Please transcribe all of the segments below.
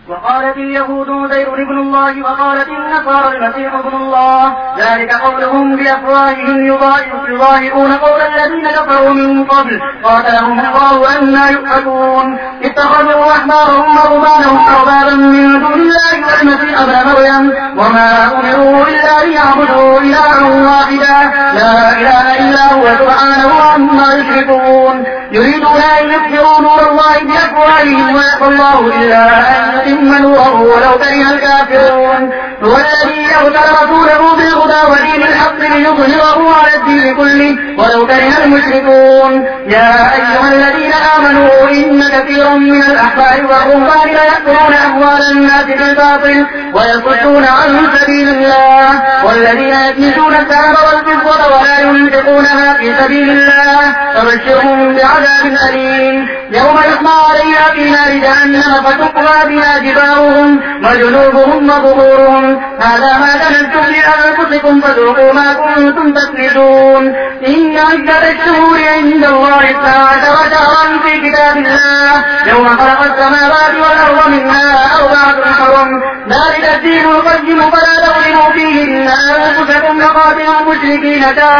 وقالت اليهود عزير ابن الله وقالت النصارى المسيح ابن الله ذلك قولهم بأفواههم يضاهئون قول الذين كفروا من قبل قاتلهم الله أنى يؤفكون اتخذوا أحبارهم ورهبانهم أربابا من دون الله والمسيح ابن مريم وما أمروا إلا ليعبدوا إلها واحدا لا إله إلا هو سبحانه عما يشركون يريدون أن يكفروا نور الله بأفواههم ويأبى الله إلا أن يتم نوره ولو كره الكافرون هو الذي أرسل رسوله بالهدى ودين الحق ليظهره على الدين كله ولو كره المشركون يا أيها الذين آمنوا إن كثيرا من الأحبار والرهبان ليأكلون أموال الناس بالباطل ويصدون عن سبيل الله والذين يكنزون الذهب والفضة ولا ينفقونها في سبيل الله فبشرهم بعذاب أليم يوم يحمى عليها في نار جهنم فتقوى بها جباههم وجنوبهم وظهورهم هذا ما كنتم لأنفسكم فذوقوا ما كنتم تكنزون إن عدة الشهور عند الله 12 شهرا في كتاب الله يوم خلق السماوات والأرض منها 4 حرم ذلك الدين القيم فلا تظلموا فيهن أنفسكم وقاتلوا المشركين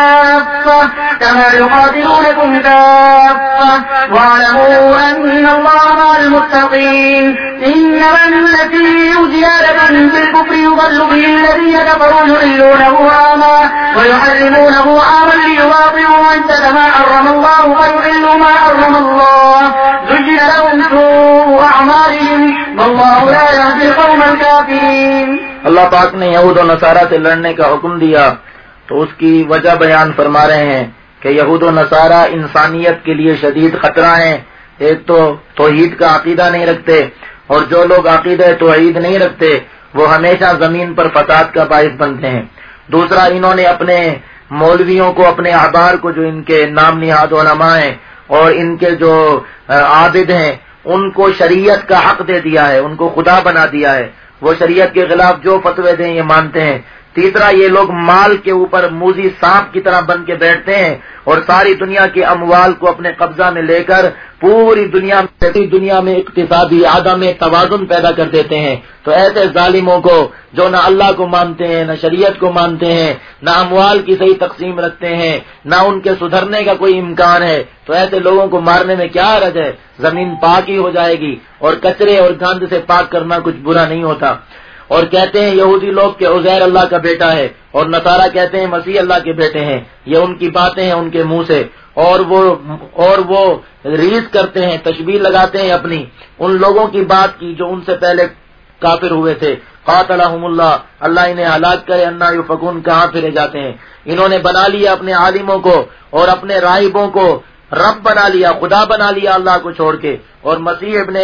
كافة كما يقاتلونكم كافة واعلموا أن الله مع المتقين إنما النسيء زيادة في الكفر يضل به الذين كفروا يحلونه عاما ويحرمونه عاما ليواطئوا عدة ما حرم الله فيحلوا ما حرم الله زين لهم سوء أعمالهم والله لا يهدي القوم الكافرين. اللہ پاک نے یہود و نصارہ سے لڑنے کا حکم دیا تو اس کی وجہ بیان فرما رہے ہیں کہ یہود و نصارہ انسانیت کے لیے شدید خطرہ ہیں. ایک تو توحید کا عقیدہ نہیں رکھتے اور جو لوگ عقیدہ توحید نہیں رکھتے وہ ہمیشہ زمین پر فساد کا باعث بنتے ہیں. دوسرا انہوں نے اپنے مولویوں کو اپنے احبار کو جو ان کے نام نہاد علماء ہیں اور ان کے جو عابد ہیں ان کو شریعت کا حق دے دیا ہے, ان کو خدا بنا دیا ہے. وہ شریعت کے خلاف جو فتوے دیں یہ مانتے ہیں. تیسرا یہ لوگ مال کے اوپر موذی سانپ کی طرح بن کے بیٹھتے ہیں اور ساری دنیا کے اموال کو اپنے قبضہ میں لے کر پوری دنیا میں اقتصادی عدم توازن پیدا کر دیتے ہیں. تو ایسے ظالموں کو جو نہ اللہ کو مانتے ہیں نہ شریعت کو مانتے ہیں نہ اموال کی صحیح تقسیم رکھتے ہیں نہ ان کے سدھرنے کا کوئی امکان ہے, تو ایسے لوگوں کو مارنے میں کیا حرج ہے. زمین پاک ہی ہو جائے گی اور کچرے اور گند سے پاک کرنا کچھ برا نہیں ہوتا. اور کہتے ہیں یہودی لوگ کہ عزیر اللہ کا بیٹا ہے اور نصارہ کہتے ہیں مسیح اللہ کے بیٹے ہیں. یہ ان کی باتیں ہیں ان کے منہ سے اور وہ ریز کرتے ہیں, تشبیہ لگاتے ہیں اپنی ان لوگوں کی بات کی جو ان سے پہلے کافر ہوئے تھے. قاتلہم اللہ, اللہ انہیں ہلاک کرے. انا یؤفکون, کہاں پھرے جاتے ہیں. انہوں نے بنا لیا اپنے عالموں کو اور اپنے راہبوں کو رب بنا لیا, خدا بنا لیا اللہ کو چھوڑ کے. اور مسیح ابن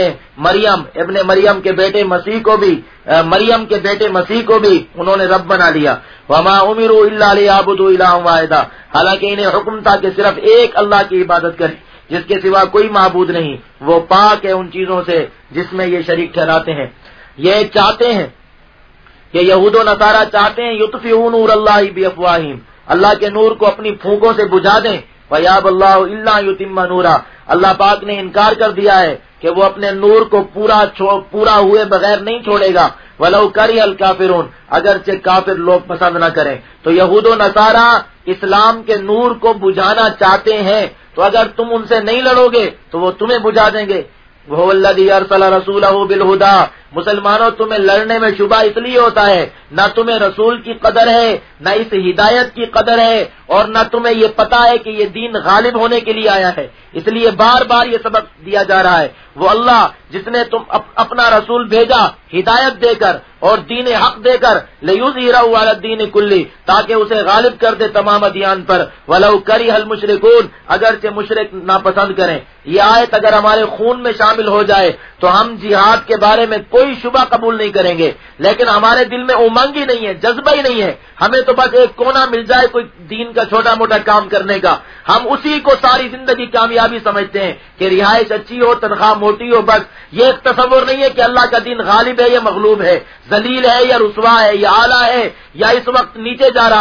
مریم کے بیٹے مسیح کو بھی مریم کے بیٹے مسیح کو بھی انہوں نے رب بنا لیا. وما امروا الا ليعبدوا الها واحدا, حالانکہ انہیں حکم تھا کہ صرف ایک اللہ کی عبادت کریں جس کے سوا کوئی معبود نہیں. وہ پاک ہے ان چیزوں سے جس میں یہ شریک ٹھہراتے ہیں. یہ چاہتے ہیں کہ یہود و نصارہ چاہتے ہیں یطفئوا نور اللہ بافواہہم, اللہ کے نور کو اپنی پھونکوں سے بجھا دیں. وَيَأْبَى اللَّهُ إِلَّا يُتِمَّ نُورَهُ, اللہ پاک نے انکار کر دیا ہے کہ وہ اپنے نور کو پورا ہوئے بغیر نہیں چھوڑے گا. وَلَوْ كَرِهَ الْكَافِرُونَ, اگرچہ کافر لوگ پسند نہ کریں. تو یہود و نصارہ اسلام کے نور کو بجھانا چاہتے ہیں, تو اگر تم ان سے نہیں لڑو گے تو وہ تمہیں بجھا دیں گے. وَهُوَ الَّذِي أَرْسَلَ رَسُولَهُ بِالْهُدَى, مسلمانوں تمہیں لڑنے میں شبہ اس لیے ہوتا ہے نہ تمہیں رسول کی قدر ہے نہ اس ہدایت کی قدر ہے اور نہ تمہیں یہ پتا ہے کہ یہ دین غالب ہونے کے لیے آیا ہے, اس لیے بار بار یہ سبق دیا جا رہا ہے. وہ اللہ جس نے تم اپنا رسول بھیجا ہدایت دے کر اور دین حق دے کر لیظہرہ علی الدین کلی, تاکہ اسے غالب کر دے تمام ادیان پر. ولو کرہ المشرکون, اگرچہ مشرک ناپسند کریں. یہ آیت اگر ہمارے خون میں شامل ہو جائے تو ہم جہاد کے بارے میں کوئی شبہ قبول نہیں کریں گے, لیکن ہمارے دل میں امنگ ہی نہیں ہے, جذبہ ہی نہیں ہے. ہمیں تو بس ایک کونا مل جائے کوئی دین کا چھوٹا موٹا کام کرنے کا, ہم اسی کو ساری زندگی کامیابی سمجھتے ہیں کہ رہائش اچھی ہو, تنخواہ موٹی ہو, بس. یہ ایک تصور نہیں ہے کہ اللہ کا دین غالب ہے یا مغلوب ہے, ذلیل ہے یا رسوا ہے یا اعلیٰ ہے یا اس وقت نیچے جا رہا ہے.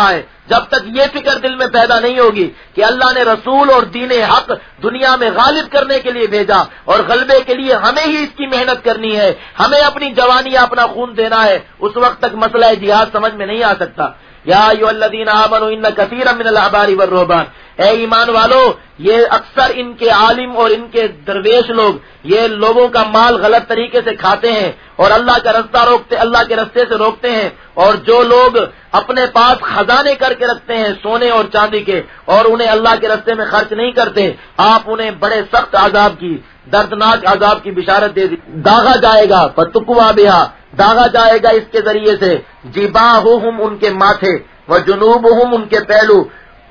جب تک یہ فکر دل میں پیدا نہیں ہوگی کہ اللہ نے رسول اور دین حق دنیا میں غالب کرنے کے لیے بھیجا اور غلبے کے لیے ہمیں ہی اس کی محنت کرنی ہے، ہمیں اپنی جوانی اپنا خون دینا ہے، اس وقت تک مسئلہ جہاد سمجھ میں نہیں آ سکتا۔ یا ایھا الذین آمنوا ان کثیرا من الاحبار والرہبان، اے ایمان والو، یہ اکثر ان کے عالم اور ان کے درویش لوگ یہ لوگوں کا مال غلط طریقے سے کھاتے ہیں اور اللہ کا رستہ روکتے، اللہ کے رستے سے روکتے ہیں، اور جو لوگ اپنے پاس خزانے کر کے رکھتے ہیں سونے اور چاندی کے اور انہیں اللہ کے رستے میں خرچ نہیں کرتے، آپ انہیں بڑے سخت عذاب کی، دردناک عذاب کی بشارت دے دی۔ داغا جائے گا فتقوا بہا، داغا جائے گا اس کے ذریعے سے، جباہہم ان کے ماتھے، وجنوبہم ان کے پہلو،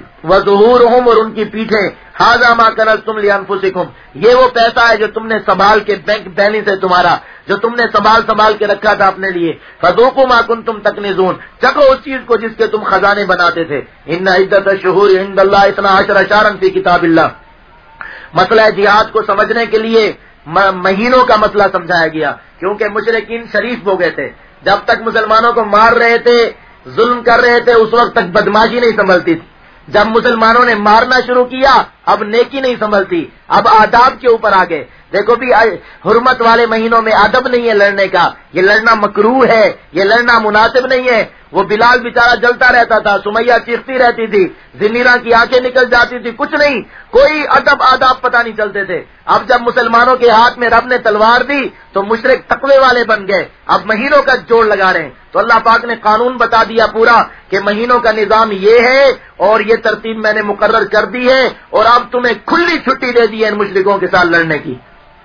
وظہورہم اور ان کی پیٹھیں، ھذا ما کنزتم لانفسکم، یہ وہ پیسہ ہے جو تم نے سنبھال کے، بینک بیلنس ہے تمہارا جو تم نے سنبھال کے رکھا تھا اپنے لیے، فذوقوا ما کنتم تکنزون، چکھو اس چیز کو جس کے تم خزانے بناتے تھے۔ ان عدت الشہور عند اللہ 12 شہرا فی کتاب اللہ، مسئلہ جہاد کو سمجھنے کے لیے مہینوں کا مسئلہ سمجھایا گیا، کیونکہ مشرکین شریف ہو گئے تھے، جب تک مسلمانوں کو مار رہے تھے، ظلم کر رہے تھے، اس وقت تک بدماشی نہیں سنبھلتی تھی، جب مسلمانوں نے مارنا شروع کیا اب نیکی نہیں سنبھلتی، اب آداب کے اوپر آ گئے۔ دیکھو بھی حرمت والے مہینوں میں ادب نہیں ہے لڑنے کا، یہ لڑنا مکروہ ہے، یہ لڑنا مناسب نہیں ہے۔ وہ بلال بیچارہ جلتا رہتا تھا، سمیہ چیختی رہتی تھی، زنیرہ کی آنکھیں نکل جاتی تھی، کچھ نہیں، کوئی ادب آداب پتہ نہیں چلتے تھے۔ اب جب مسلمانوں کے ہاتھ میں رب نے تلوار دی تو مشرک تقوی والے بن گئے، اب مہینوں کا جوڑ لگا رہے ہیں۔ تو اللہ پاک نے قانون بتا دیا پورا کہ مہینوں کا نظام یہ ہے اور یہ ترتیب میں نے مقرر کر دی ہے، اور اب تمہیں کھلی چھٹی دے دی ہے ان مشرکوں کے ساتھ لڑنے کی۔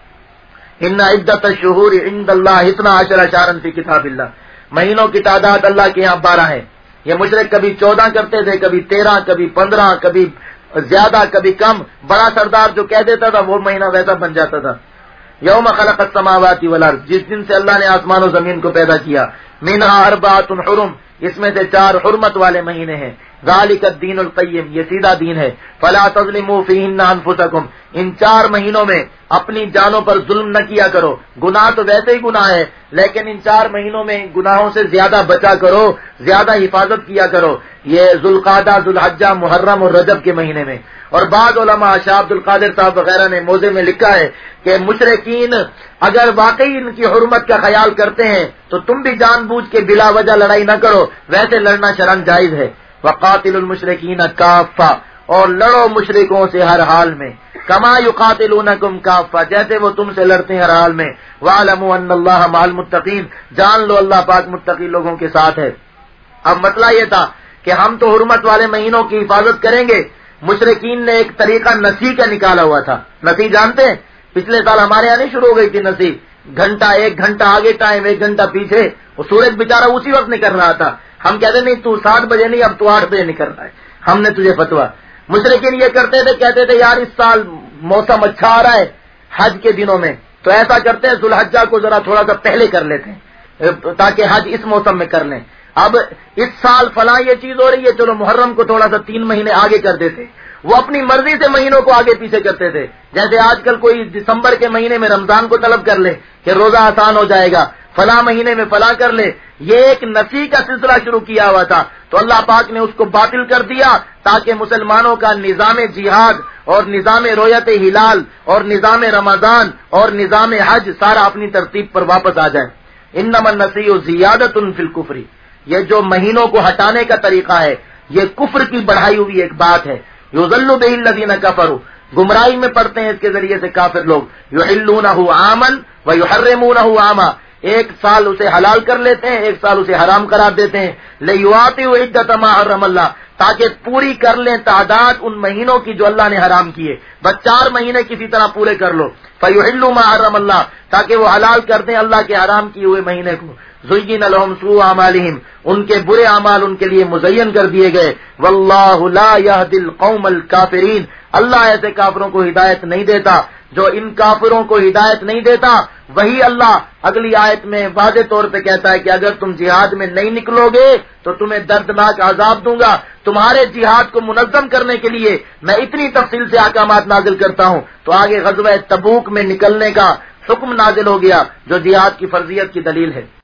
ان عدت الشہور عند اللہ 12 شہرا فی کتاب اللہ، مہینوں کی تعداد اللہ کے یہاں 12 ہے۔ یہ مشرک کبھی 14 کرتے تھے، کبھی 13، کبھی 15، کبھی زیادہ کبھی کم، بڑا سردار جو کہہ دیتا تھا وہ مہینہ ویسا بن جاتا تھا۔ یوم خلق السماوات والارض، جس دن سے اللہ نے آسمان و زمین کو پیدا کیا، منہا 4 حرم، اس میں سے 4 حرمت والے مہینے ہیں، ذالک الدین القیم، یہ سیدھا دین ہے، فلا تظلموا فیہن انفسکم، ان 4 مہینوں میں اپنی جانوں پر ظلم نہ کیا کرو، گناہ تو ویسے ہی گناہ ہے لیکن ان 4 مہینوں میں گناہوں سے زیادہ بچا کرو، زیادہ حفاظت کیا کرو، یہ ذوالقعدہ، ذوالحجہ، محرم اور رجب کے مہینے میں۔ اور بعض علماء، شاہ عبد القادر صاحب وغیرہ نے موضع میں لکھا ہے کہ مشرکین اگر واقعی ان کی حرمت کا خیال کرتے ہیں تو تم بھی جان بوجھ کے بلا وجہ لڑائی نہ کرو، ویسے لڑنا شرعاً جائز ہے۔ وقاتل المشرکین کافہ، اور لڑو مشرکوں سے ہر حال میں، کما یقاتلونکم کافہ، جیسے وہ تم سے لڑتے ہیں ہر حال میں، وَاعْلَمُوا أَنَّ اللَّهَ مَعَ الْمُتَّقِينَ، جان لو اللہ پاک متقی لوگوں کے ساتھ ہے۔ اب مسئلہ یہ تھا کہ ہم تو حرمت والے مہینوں کی حفاظت کریں گے، مشرکین نے ایک طریقہ نسی کا نکالا ہوا تھا۔ نسی جانتے ہیں؟ پچھلے سال ہمارے یہاں نہیں شروع ہو گئی تھی نسی، گھنٹہ 1 گھنٹہ آگے ٹائم، 1 گھنٹہ پیچھے، وہ سورج بیچارہ اسی وقت نکل رہا تھا، ہم کہتے نہیں تو 7 بجے نہیں، اب تو 8 بجے نکل رہا ہے، ہم نے تجھے فتوا۔ مشرکین یہ کرتے تھے، کہتے تھے یار اس سال موسم اچھا آ رہا ہے حج کے دنوں میں، تو ایسا کرتے ہیں ذوالحجہ کو ذرا تھوڑا سا پہلے کر لیتے ہیں تاکہ حج اس موسم میں کر لیں۔ اب اس سال فلاں یہ چیز ہو رہی ہے، چلو محرم کو تھوڑا سا 3 مہینے آگے کر دیتے۔ وہ اپنی مرضی سے مہینوں کو آگے پیچھے کرتے تھے، جیسے آج کل کوئی دسمبر کے مہینے میں رمضان کو طلب کر لے کہ روزہ آسان ہو جائے گا، فلاں مہینے میں فلاں کر لے، یہ ایک نسی کا سلسلہ شروع کیا ہوا تھا، تو اللہ پاک نے اس کو باطل کر دیا تاکہ مسلمانوں کا نظام جہاد اور نظام رویت ہلال اور نظام رمضان اور نظام حج سارا اپنی ترتیب پر واپس آ جائے۔ انما النسیء زیادۃ فی الکفر، یہ جو مہینوں کو ہٹانے کا طریقہ ہے یہ کفر کی بڑھائی ہوئی ایک بات ہے۔ یضل بہ الذین کفروا، گمراہی میں پڑتے ہیں اس کے ذریعے سے کافر لوگ، یحلونہ عاما ویحرمونہ عاما، ایک سال اسے حلال کر لیتے ہیں، ایک سال اسے حرام قرار دیتے ہیں، لیواطئوا عدۃ ما حرم اللہ، تاکہ پوری کر لیں تعداد ان مہینوں کی جو اللہ نے حرام کیے، بس 4 مہینے کسی طرح پورے کر لو، فیحلوا ما حرم اللہ، تاکہ وہ حلال کر دیں اللہ کے حرام کیے ہوئے مہینے کو۔ زین لهم سوء اعمالهم، ان کے برے اعمال ان کے لیے مزین کر دیے گئے۔ واللہ لا يهدي القوم الكافرین، اللہ ایسے کافروں کو ہدایت نہیں دیتا، جو ان کافروں کو ہدایت نہیں دیتا وہی اللہ اگلی آیت میں واضح طور پہ کہتا ہے کہ اگر تم جہاد میں نہیں نکلو گے تو تمہیں دردناک عذاب دوں گا۔ تمہارے جہاد کو منظم کرنے کے لیے میں اتنی تفصیل سے احکامات نازل کرتا ہوں، تو آگے غزوہ تبوک میں نکلنے کا حکم نازل ہو گیا جو جہاد کی فرضیت کی دلیل ہے۔